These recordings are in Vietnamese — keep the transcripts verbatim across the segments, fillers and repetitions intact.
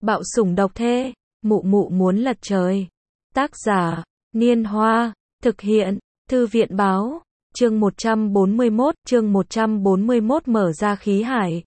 Bạo sủng độc thê, mụ mụ muốn lật trời. Tác giả, Niên Hoa, thực hiện, Thư viện báo, chương một trăm bốn mươi mốt, chương một trăm bốn mươi mốt mở ra khí hải.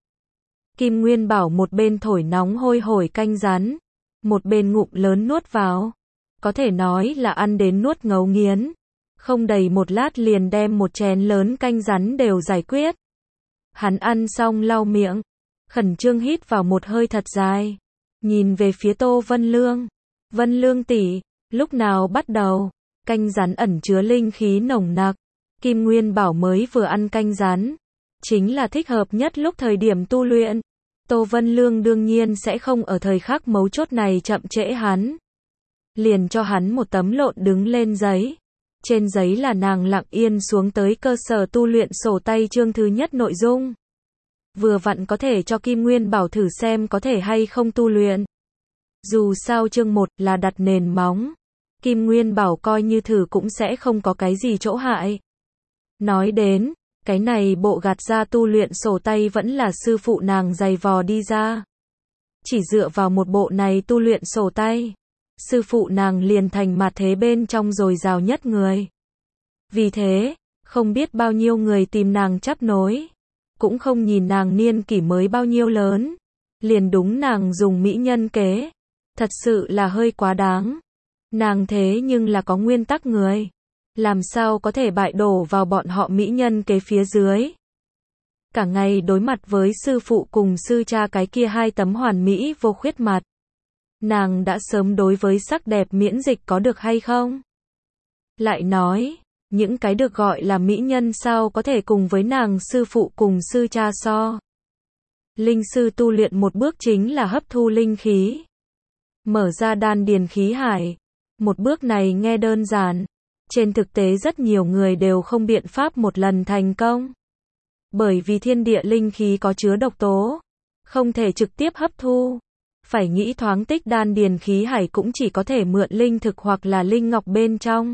Kim Nguyên Bảo một bên thổi nóng hôi hổi canh rắn, một bên ngụm lớn nuốt vào. Có thể nói là ăn đến nuốt ngấu nghiến. Không đầy một lát liền đem một chén lớn canh rắn đều giải quyết. Hắn ăn xong lau miệng, khẩn trương hít vào một hơi thật dài. Nhìn về phía Tô Vân Lương. Vân Lương tỷ, lúc nào bắt đầu? Canh rắn ẩn chứa linh khí nồng nặc. Kim Nguyên Bảo mới vừa ăn canh rắn. Chính là thích hợp nhất lúc thời điểm tu luyện. Tô Vân Lương đương nhiên sẽ không ở thời khắc mấu chốt này chậm trễ hắn. Liền cho hắn một tấm lộn đứng lên giấy. Trên giấy là nàng lặng yên xuống tới cơ sở tu luyện sổ tay chương thứ nhất nội dung. Vừa vặn có thể cho Kim Nguyên Bảo thử xem có thể hay không tu luyện. Dù sao chương một là đặt nền móng. Kim Nguyên Bảo coi như thử cũng sẽ không có cái gì chỗ hại. Nói đến, cái này bộ gạt ra tu luyện sổ tay vẫn là sư phụ nàng dày vò đi ra. Chỉ dựa vào một bộ này tu luyện sổ tay. Sư phụ nàng liền thành mặt thế bên trong dồi dào nhất người. Vì thế, không biết bao nhiêu người tìm nàng chắp nối. Cũng không nhìn nàng niên kỷ mới bao nhiêu lớn. Liền đúng nàng dùng mỹ nhân kế. Thật sự là hơi quá đáng. Nàng thế nhưng là có nguyên tắc người. Làm sao có thể bại đổ vào bọn họ mỹ nhân kế phía dưới. Cả ngày đối mặt với sư phụ cùng sư cha cái kia hai tấm hoàn mỹ vô khuyết mặt. Nàng đã sớm đối với sắc đẹp miễn dịch có được hay không? Lại nói, những cái được gọi là mỹ nhân sao có thể cùng với nàng sư phụ cùng sư cha so. Linh sư tu luyện một bước chính là hấp thu linh khí. Mở ra đan điền khí hải. Một bước này nghe đơn giản. Trên thực tế rất nhiều người đều không biện pháp một lần thành công. Bởi vì thiên địa linh khí có chứa độc tố. Không thể trực tiếp hấp thu. Phải nghĩ thoáng tích đan điền khí hải cũng chỉ có thể mượn linh thực hoặc là linh ngọc bên trong.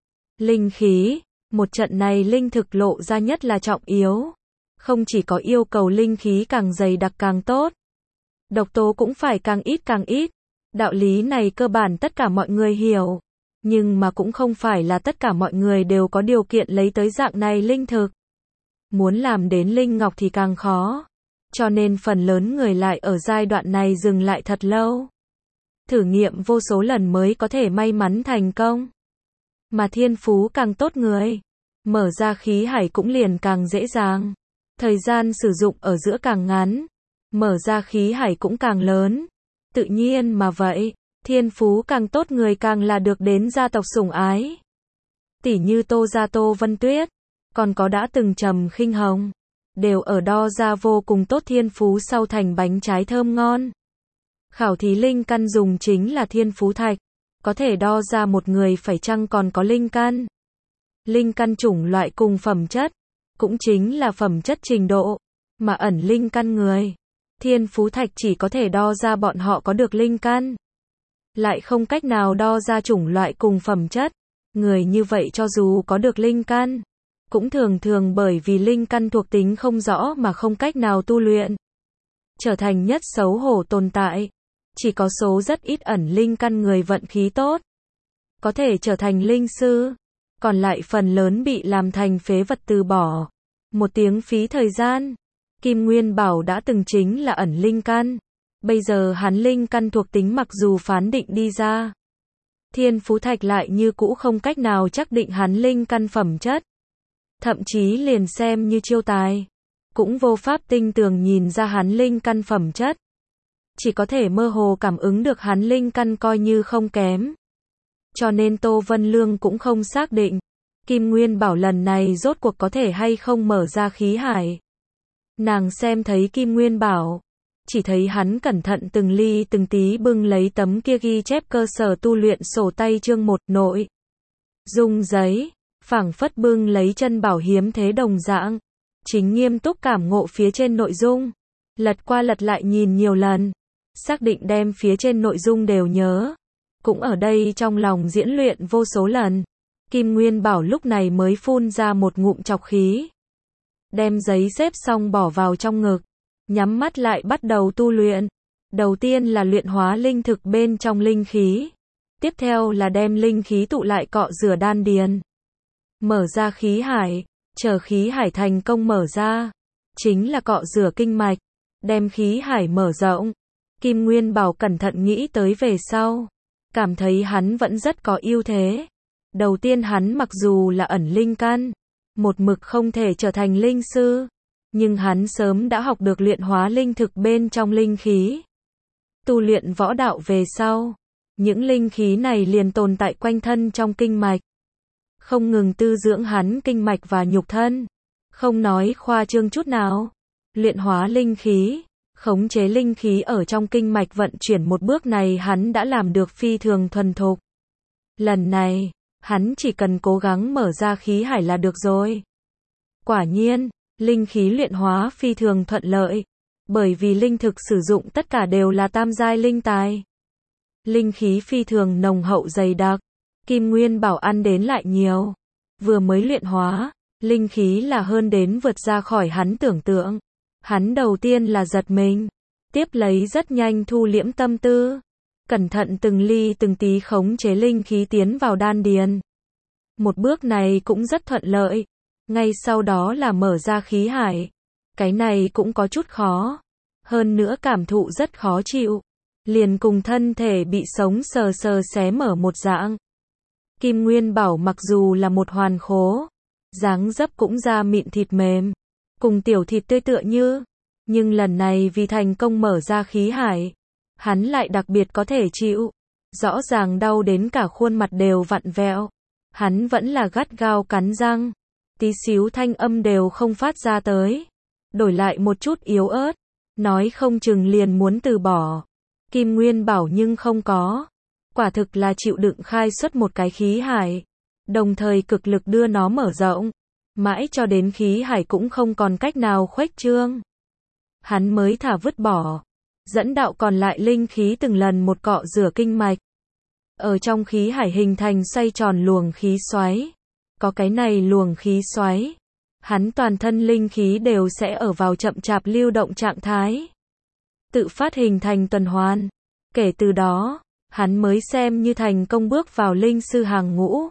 Linh khí, một trận này linh thực lộ ra nhất là trọng yếu. Không chỉ có yêu cầu linh khí càng dày đặc càng tốt. Độc tố cũng phải càng ít càng ít. Đạo lý này cơ bản tất cả mọi người hiểu. Nhưng mà cũng không phải là tất cả mọi người đều có điều kiện lấy tới dạng này linh thực. Muốn làm đến linh ngọc thì càng khó. Cho nên phần lớn người lại ở giai đoạn này dừng lại thật lâu. Thử nghiệm vô số lần mới có thể may mắn thành công. Mà thiên phú càng tốt người. Mở ra khí hải cũng liền càng dễ dàng. Thời gian sử dụng ở giữa càng ngắn. Mở ra khí hải cũng càng lớn. Tự nhiên mà vậy, thiên phú càng tốt người càng là được đến gia tộc sủng ái. Tỷ như Tô gia Tô Vân Tuyết. Còn có đã từng Trầm Khinh Hồng. Đều ở đo ra vô cùng tốt thiên phú sau thành bánh trái thơm ngon. Khảo thí linh căn dùng chính là thiên phú thạch. Có thể đo ra một người phải chăng còn có linh căn. Linh căn chủng loại cùng phẩm chất. Cũng chính là phẩm chất trình độ. Mà ẩn linh căn người. Thiên phú thạch chỉ có thể đo ra bọn họ có được linh căn. Lại không cách nào đo ra chủng loại cùng phẩm chất. Người như vậy cho dù có được linh căn. Cũng thường thường bởi vì linh căn thuộc tính không rõ mà không cách nào tu luyện. Trở thành nhất xấu hổ tồn tại. Chỉ có số rất ít ẩn linh căn người vận khí tốt. Có thể trở thành linh sư. Còn lại phần lớn bị làm thành phế vật từ bỏ. Một tiếng phí thời gian. Kim Nguyên Bảo đã từng chính là ẩn linh căn. Bây giờ hắn linh căn thuộc tính mặc dù phán định đi ra. Thiên phú thạch lại như cũ không cách nào chắc định hắn linh căn phẩm chất. Thậm chí liền xem như chiêu tài. Cũng vô pháp tinh tường nhìn ra hắn linh căn phẩm chất. Chỉ có thể mơ hồ cảm ứng được hắn linh căn coi như không kém. Cho nên Tô Vân Lương cũng không xác định. Kim Nguyên Bảo lần này rốt cuộc có thể hay không mở ra khí hải. Nàng xem thấy Kim Nguyên Bảo. Chỉ thấy hắn cẩn thận từng ly từng tí bưng lấy tấm kia ghi chép cơ sở tu luyện sổ tay chương một nội. Dung giấy. Phảng phất bưng lấy chân bảo hiếm thế đồng dạng. Chính nghiêm túc cảm ngộ phía trên nội dung. Lật qua lật lại nhìn nhiều lần. Xác định đem phía trên nội dung đều nhớ. Cũng ở đây trong lòng diễn luyện vô số lần. Kim Nguyên Bảo lúc này mới phun ra một ngụm trọc khí. Đem giấy xếp xong bỏ vào trong ngực. Nhắm mắt lại bắt đầu tu luyện. Đầu tiên là luyện hóa linh thực bên trong linh khí. Tiếp theo là đem linh khí tụ lại cọ rửa đan điền. Mở ra khí hải, chờ khí hải thành công mở ra. Chính là cọ rửa kinh mạch, đem khí hải mở rộng. Kim Nguyên Bảo cẩn thận nghĩ tới về sau. Cảm thấy hắn vẫn rất có ưu thế. Đầu tiên hắn mặc dù là ẩn linh căn, một mực không thể trở thành linh sư. Nhưng hắn sớm đã học được luyện hóa linh thực bên trong linh khí. Tu luyện võ đạo về sau, những linh khí này liền tồn tại quanh thân trong kinh mạch. Không ngừng tư dưỡng hắn kinh mạch và nhục thân. Không nói khoa trương chút nào. Luyện hóa linh khí, khống chế linh khí ở trong kinh mạch vận chuyển một bước này hắn đã làm được phi thường thuần thục. Lần này, hắn chỉ cần cố gắng mở ra khí hải là được rồi. Quả nhiên, linh khí luyện hóa phi thường thuận lợi. Bởi vì linh thực sử dụng tất cả đều là tam giai linh tài. Linh khí phi thường nồng hậu dày đặc. Kim Nguyên Bảo ăn đến lại nhiều. Vừa mới luyện hóa, linh khí là hơn đến vượt ra khỏi hắn tưởng tượng. Hắn đầu tiên là giật mình. Tiếp lấy rất nhanh thu liễm tâm tư. Cẩn thận từng ly từng tí khống chế linh khí tiến vào đan điền. Một bước này cũng rất thuận lợi. Ngay sau đó là mở ra khí hải. Cái này cũng có chút khó. Hơn nữa cảm thụ rất khó chịu. Liền cùng thân thể bị sống sờ sờ xé mở một dạng. Kim Nguyên Bảo mặc dù là một hoàn khố, dáng dấp cũng da mịn thịt mềm, cùng tiểu thịt tươi tựa như. Nhưng lần này vì thành công mở ra khí hải, hắn lại đặc biệt có thể chịu. Rõ ràng đau đến cả khuôn mặt đều vặn vẹo. Hắn vẫn là gắt gao cắn răng. Tí xíu thanh âm đều không phát ra tới. Đổi lại một chút yếu ớt. Nói không chừng liền muốn từ bỏ. Kim Nguyên Bảo nhưng không có. Quả thực là chịu đựng khai xuất một cái khí hải. Đồng thời cực lực đưa nó mở rộng. Mãi cho đến khí hải cũng không còn cách nào khuếch trương. Hắn mới thả vứt bỏ. Dẫn đạo còn lại linh khí từng lần một cọ rửa kinh mạch. Ở trong khí hải hình thành xoay tròn luồng khí xoáy. Có cái này luồng khí xoáy. Hắn toàn thân linh khí đều sẽ ở vào chậm chạp lưu động trạng thái. Tự phát hình thành tuần hoàn. Kể từ đó, hắn mới xem như thành công bước vào linh sư hàng ngũ.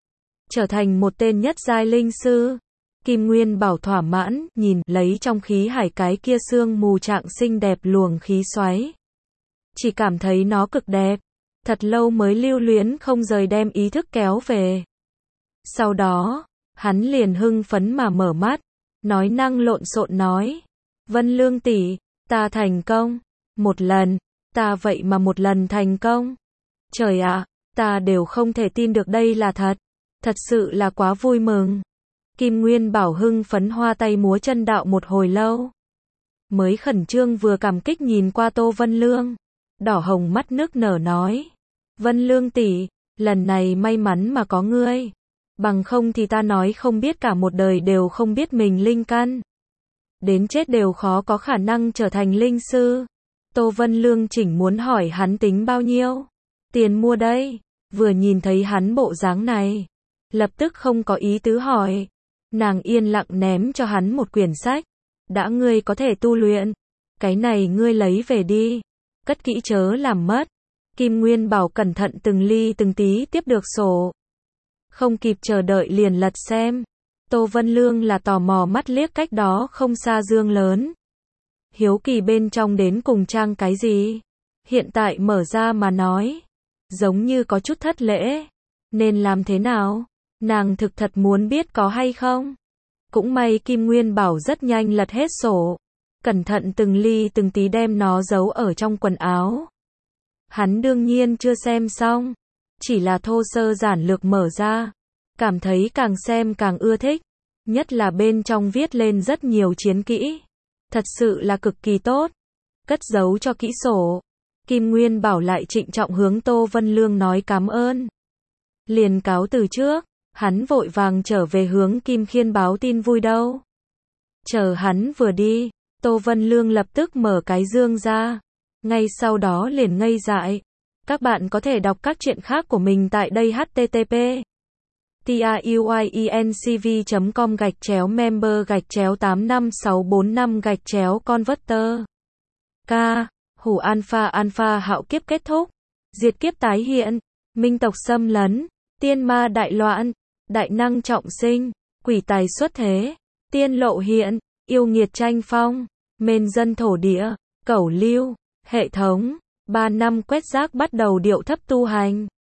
Trở thành một tên nhất giai linh sư. Kim Nguyên Bảo thỏa mãn, nhìn, lấy trong khí hải cái kia sương mù trạng xinh đẹp luồng khí xoáy. Chỉ cảm thấy nó cực đẹp. Thật lâu mới lưu luyến không rời đem ý thức kéo về. Sau đó, hắn liền hưng phấn mà mở mắt. Nói năng lộn xộn nói. Vân Lương tỷ, ta thành công. Một lần, ta vậy mà một lần thành công. Trời ạ, ta đều không thể tin được đây là thật. Thật sự là quá vui mừng. Kim Nguyên Bảo hưng phấn hoa tay múa chân đạo một hồi lâu. Mới khẩn trương vừa cảm kích nhìn qua Tô Vân Lương. Đỏ hồng mắt nức nở nói. Vân Lương tỷ, lần này may mắn mà có ngươi. Bằng không thì ta nói không biết cả một đời đều không biết mình linh căn. Đến chết đều khó có khả năng trở thành linh sư. Tô Vân Lương chỉnh muốn hỏi hắn tính bao nhiêu. Tiền mua đây. Vừa nhìn thấy hắn bộ dáng này. Lập tức không có ý tứ hỏi. Nàng yên lặng ném cho hắn một quyển sách. Đã ngươi có thể tu luyện. Cái này ngươi lấy về đi. Cất kỹ chớ làm mất. Kim Nguyên Bảo cẩn thận từng ly từng tí tiếp được sổ. Không kịp chờ đợi liền lật xem. Tô Vân Lương là tò mò mắt liếc cách đó không xa dương lớn. Hiếu kỳ bên trong đến cùng trang cái gì? Hiện tại mở ra mà nói. Giống như có chút thất lễ. Nên làm thế nào? Nàng thực thật muốn biết có hay không? Cũng may Kim Nguyên Bảo rất nhanh lật hết sổ. Cẩn thận từng ly từng tí đem nó giấu ở trong quần áo. Hắn đương nhiên chưa xem xong. Chỉ là thô sơ giản lược mở ra. Cảm thấy càng xem càng ưa thích. Nhất là bên trong viết lên rất nhiều chiến kỹ. Thật sự là cực kỳ tốt. Cất giấu cho kỹ sổ. Kim Nguyên Bảo lại trịnh trọng hướng Tô Vân Lương nói cảm ơn. Liền cáo từ trước. Hắn vội vàng trở về hướng Kim Khiên báo tin vui đâu. Chờ hắn vừa đi. Tô Vân Lương lập tức mở cái dương ra. Ngay sau đó liền ngây dại. Các bạn có thể đọc các truyện khác của mình tại đây h t t p truyencv chấm com gạch chéo member gạch chéo tám năm sáu bốn năm gạch chéo converter. K. Hủ alpha alpha hạo kiếp kết thúc, diệt kiếp tái hiện, minh tộc xâm lấn, tiên ma đại loạn, đại năng trọng sinh, quỷ tài xuất thế, tiên lộ hiện, yêu nghiệt tranh phong, mền dân thổ địa, cẩu lưu, hệ thống, ba năm quét rác bắt đầu điệu thấp tu hành.